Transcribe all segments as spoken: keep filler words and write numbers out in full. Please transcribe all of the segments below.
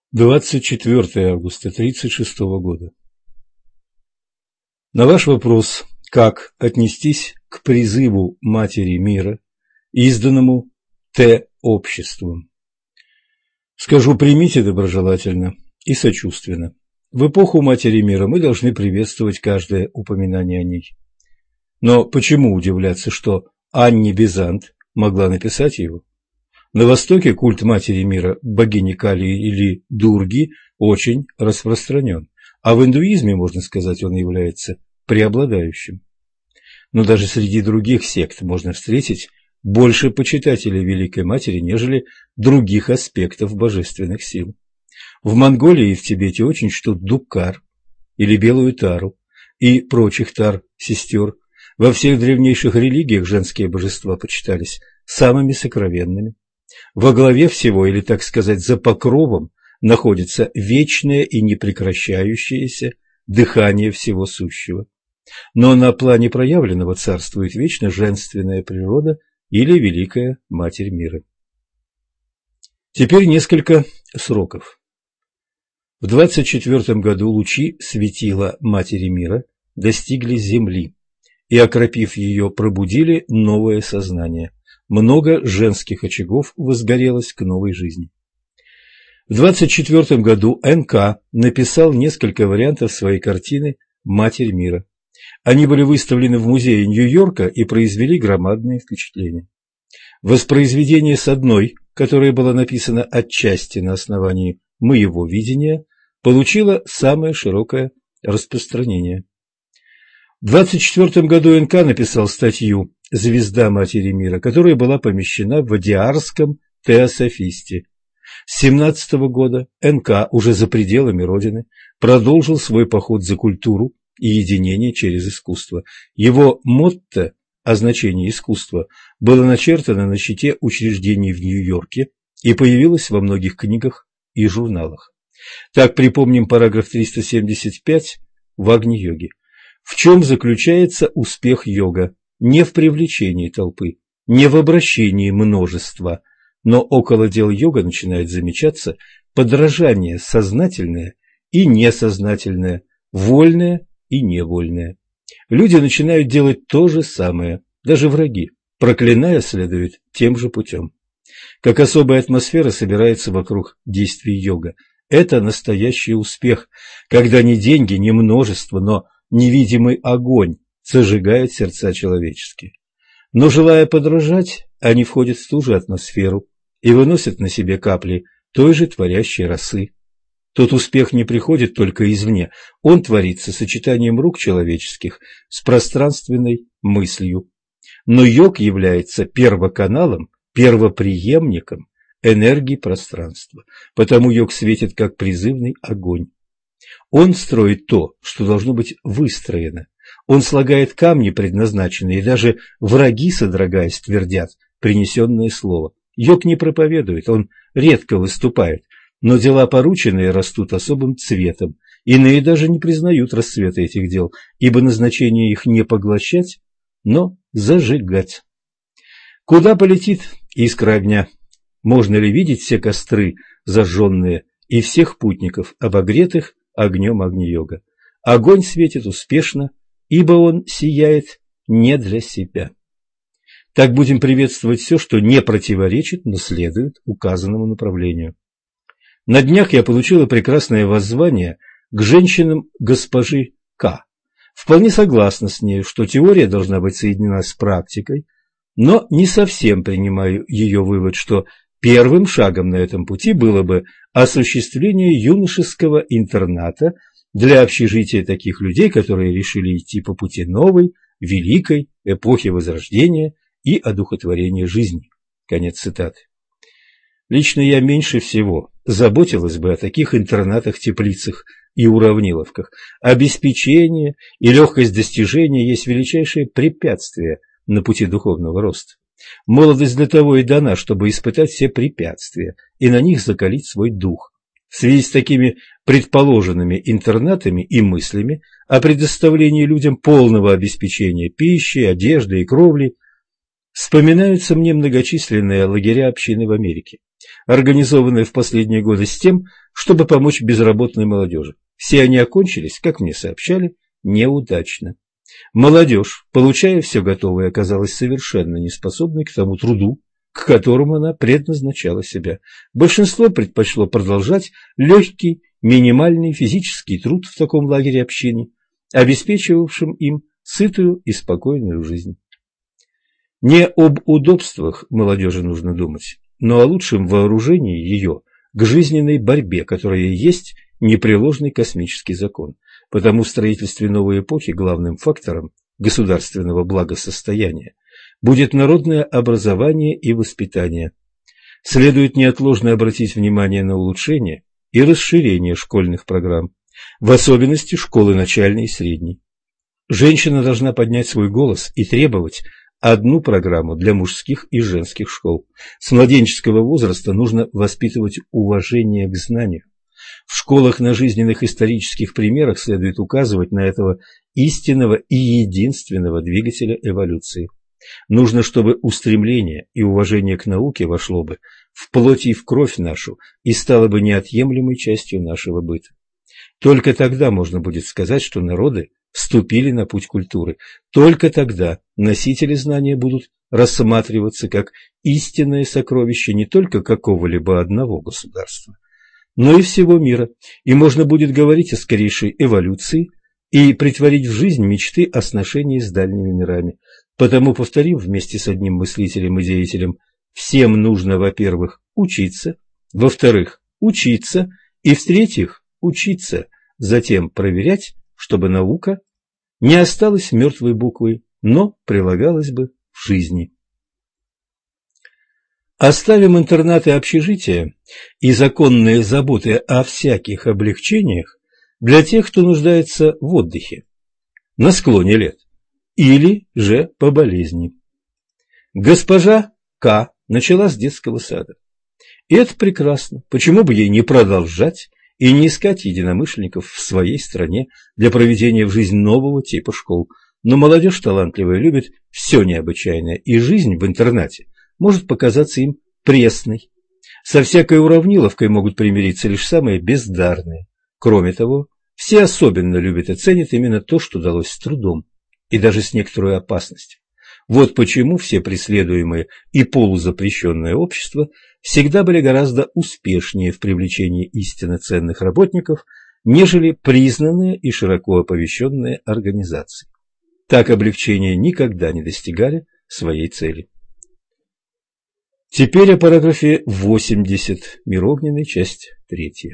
двадцать четвёртое августа тридцать шестого года. На ваш вопрос, как отнестись к призыву Матери Мира, изданному Т-обществом, скажу: примите доброжелательно и сочувственно. В эпоху Матери Мира мы должны приветствовать каждое упоминание о ней. Но почему удивляться, что Анни Безант могла написать его? На Востоке культ Матери Мира, богини Кали или Дурги, очень распространен, а в индуизме, можно сказать, он является преобладающим. Но даже среди других сект можно встретить больше почитателей Великой Матери, нежели других аспектов божественных сил. В Монголии и в Тибете очень чтут Дуккар или Белую Тару и прочих тар-сестер. Во всех древнейших религиях женские божества почитались самыми сокровенными. Во главе всего, или, так сказать, за покровом, находится вечное и непрекращающееся дыхание всего сущего. Но на плане проявленного царствует вечно женственная природа или Великая Матерь Мира. Теперь несколько сроков. В двадцать четвёртом году лучи светила Матери Мира достигли Земли и, окропив ее, пробудили новое сознание. Много женских очагов возгорелось к новой жизни. В двадцать четвёртом году Н К написал несколько вариантов своей картины «Матерь Мира». Они были выставлены в музее Нью-Йорка и произвели громадное впечатление. Воспроизведение с одной, которая была написана отчасти на основании моего видения, получило самое широкое распространение. В двадцать четвёртом году Н К написал статью «Звезда Матери Мира», которая была помещена в Адиарском Теософисте. С семнадцатого года Н К уже за пределами Родины продолжил свой поход за культуру и единение через искусство. Его мотто о значении искусства было начертано на щите учреждений в Нью-Йорке и появилось во многих книгах и журналах. Так припомним параграф триста семьдесят пять в Агни-йоге. В чем заключается успех йога? Не в привлечении толпы, не в обращении множества, но около дел йога начинает замечаться подражание сознательное и несознательное, вольное и невольное. Люди начинают делать то же самое, даже враги, проклиная, следуют тем же путем. Как особая атмосфера собирается вокруг действий йога. Это настоящий успех, когда не деньги, не множество, но невидимый огонь зажигает сердца человеческие. Но, желая подражать, они входят в ту же атмосферу и выносят на себе капли той же творящей росы. Тот успех не приходит только извне, он творится сочетанием рук человеческих с пространственной мыслью. Но йог является первоканалом, первопреемником энергии пространства, потому йог светит как призывный огонь. Он строит то, что должно быть выстроено. Он слагает камни, предназначенные, и даже враги, содрогаясь, твердят принесенное слово. Йог не проповедует, он редко выступает, но дела порученные растут особым цветом. Иные даже не признают расцвета этих дел, ибо назначение их не поглощать, но зажигать. Куда полетит искра огня? Можно ли видеть все костры зажженные и всех путников, обогретых огнем Агни-йога? Огонь светит успешно, ибо он сияет не для себя. Так будем приветствовать все, что не противоречит, но следует указанному направлению. На днях я получила прекрасное воззвание к женщинам госпожи К. Вполне согласна с ней, что теория должна быть соединена с практикой, но не совсем принимаю ее вывод, что первым шагом на этом пути было бы осуществление юношеского интерната для общежития таких людей, которые решили идти по пути новой, великой эпохи Возрождения и одухотворения жизни. Конец цитаты. Лично я меньше всего заботилась бы о таких интернатах-теплицах и уравниловках. Обеспечение и легкость достижения есть величайшее препятствие на пути духовного роста. Молодость для того и дана, чтобы испытать все препятствия и на них закалить свой дух. В связи с такими предположенными интернатами и мыслями о предоставлении людям полного обеспечения пищей, одежды и кровли вспоминаются мне многочисленные лагеря общины в Америке. организованные в последние годы с тем, чтобы помочь безработной молодежи. Все они окончились, как мне сообщали, неудачно. Молодежь, получая все готовое, оказалась совершенно неспособной к тому труду, к которому она предназначала себя. Большинство предпочло продолжать легкий, минимальный физический труд в таком лагере общения, обеспечивавшим им сытую и спокойную жизнь. Не об удобствах молодежи нужно думать, но о лучшем вооружении ее к жизненной борьбе, которая есть непреложный космический закон. Потому в строительстве новой эпохи главным фактором государственного благосостояния будет народное образование и воспитание. Следует неотложно обратить внимание на улучшение и расширение школьных программ, в особенности школы начальной и средней. Женщина должна поднять свой голос и требовать одну программу для мужских и женских школ. С младенческого возраста нужно воспитывать уважение к знанию. В школах на жизненных исторических примерах следует указывать на этого истинного и единственного двигателя эволюции. Нужно, чтобы устремление и уважение к науке вошло бы в плоть и в кровь нашу и стало бы неотъемлемой частью нашего быта. Только тогда можно будет сказать, что народы вступили на путь культуры. Только тогда носители знания будут рассматриваться как истинное сокровище не только какого-либо одного государства, но и всего мира, и можно будет говорить о скорейшей эволюции и притворить в жизнь мечты о сношении с дальними мирами. Потому, повторив вместе с одним мыслителем и деятелем, всем нужно, во-первых, учиться, во-вторых, учиться, и, в-третьих, учиться, затем проверять, чтобы наука не осталась мертвой буквой, но прилагалась бы в жизни. Оставим интернаты и общежития и законные заботы о всяких облегчениях для тех, кто нуждается в отдыхе, на склоне лет, или же по болезни. Госпожа К. начала с детского сада. И это прекрасно. Почему бы ей не продолжать и не искать единомышленников в своей стране для проведения в жизнь нового типа школ? Но молодежь талантливая любит все необычайное, и жизнь в интернате может показаться им пресной. Со всякой уравниловкой могут примириться лишь самые бездарные. Кроме того, все особенно любят и ценят именно то, что далось с трудом, и даже с некоторой опасностью. Вот почему все преследуемые и полузапрещенные общества всегда были гораздо успешнее в привлечении истинно ценных работников, нежели признанные и широко оповещенные организации. Так облегчения никогда не достигали своей цели. Теперь о параграфе восемьдесят, мир огненный, часть третья.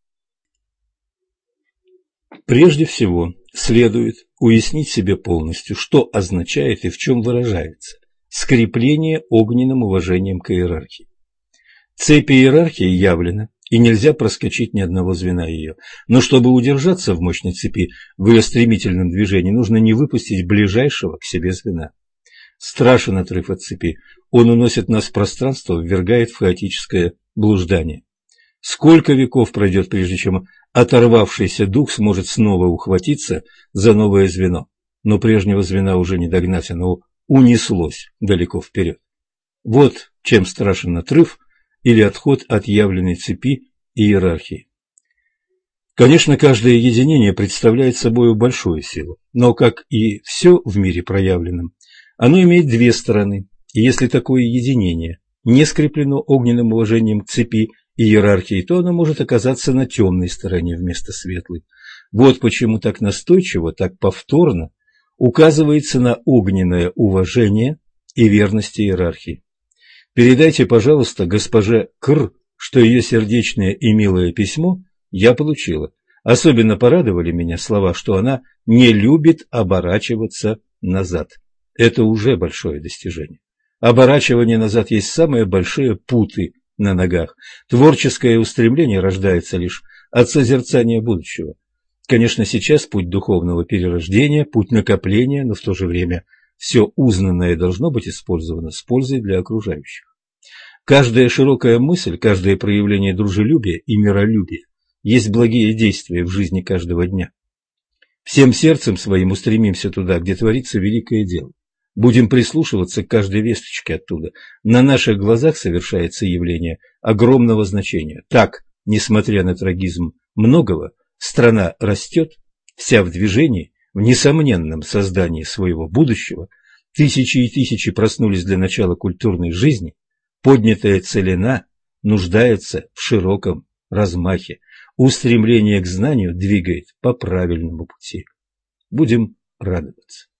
Прежде всего, следует уяснить себе полностью, что означает и в чем выражается скрепление огненным уважением к иерархии. Цепь иерархии явлена, и нельзя проскочить ни одного звена ее. Но чтобы удержаться в мощной цепи, в ее стремительном движении, нужно не выпустить ближайшего к себе звена. Страшен отрыв от цепи, он уносит нас в пространство, ввергает в хаотическое блуждание. Сколько веков пройдет, прежде чем оторвавшийся дух сможет снова ухватиться за новое звено, но прежнего звена уже не догнать, оно унеслось далеко вперед. Вот чем страшен отрыв или отход от явленной цепи иерархии. Конечно, каждое единение представляет собой большую силу, но, как и все в мире проявленном, оно имеет две стороны, и если такое единение не скреплено огненным уважением к цепи иерархии, то оно может оказаться на темной стороне вместо светлой. Вот почему так настойчиво, так повторно указывается на огненное уважение и верность иерархии. Передайте, пожалуйста, госпоже Кр, что ее сердечное и милое письмо я получила. Особенно порадовали меня слова, что она не любит оборачиваться назад. Это уже большое достижение. Оборачивание назад есть самые большие путы на ногах. Творческое устремление рождается лишь от созерцания будущего. Конечно, сейчас путь духовного перерождения, путь накопления, но в то же время все узнанное должно быть использовано с пользой для окружающих. Каждая широкая мысль, каждое проявление дружелюбия и миролюбия есть благие действия в жизни каждого дня. Всем сердцем своим устремимся туда, где творится великое дело. Будем прислушиваться к каждой весточке оттуда. На наших глазах совершается явление огромного значения. Так, несмотря на трагизм многого, страна растет, вся в движении, в несомненном создании своего будущего. Тысячи и тысячи проснулись для начала культурной жизни. Поднятая целина нуждается в широком размахе. Устремление к знанию двигает по правильному пути. Будем радоваться.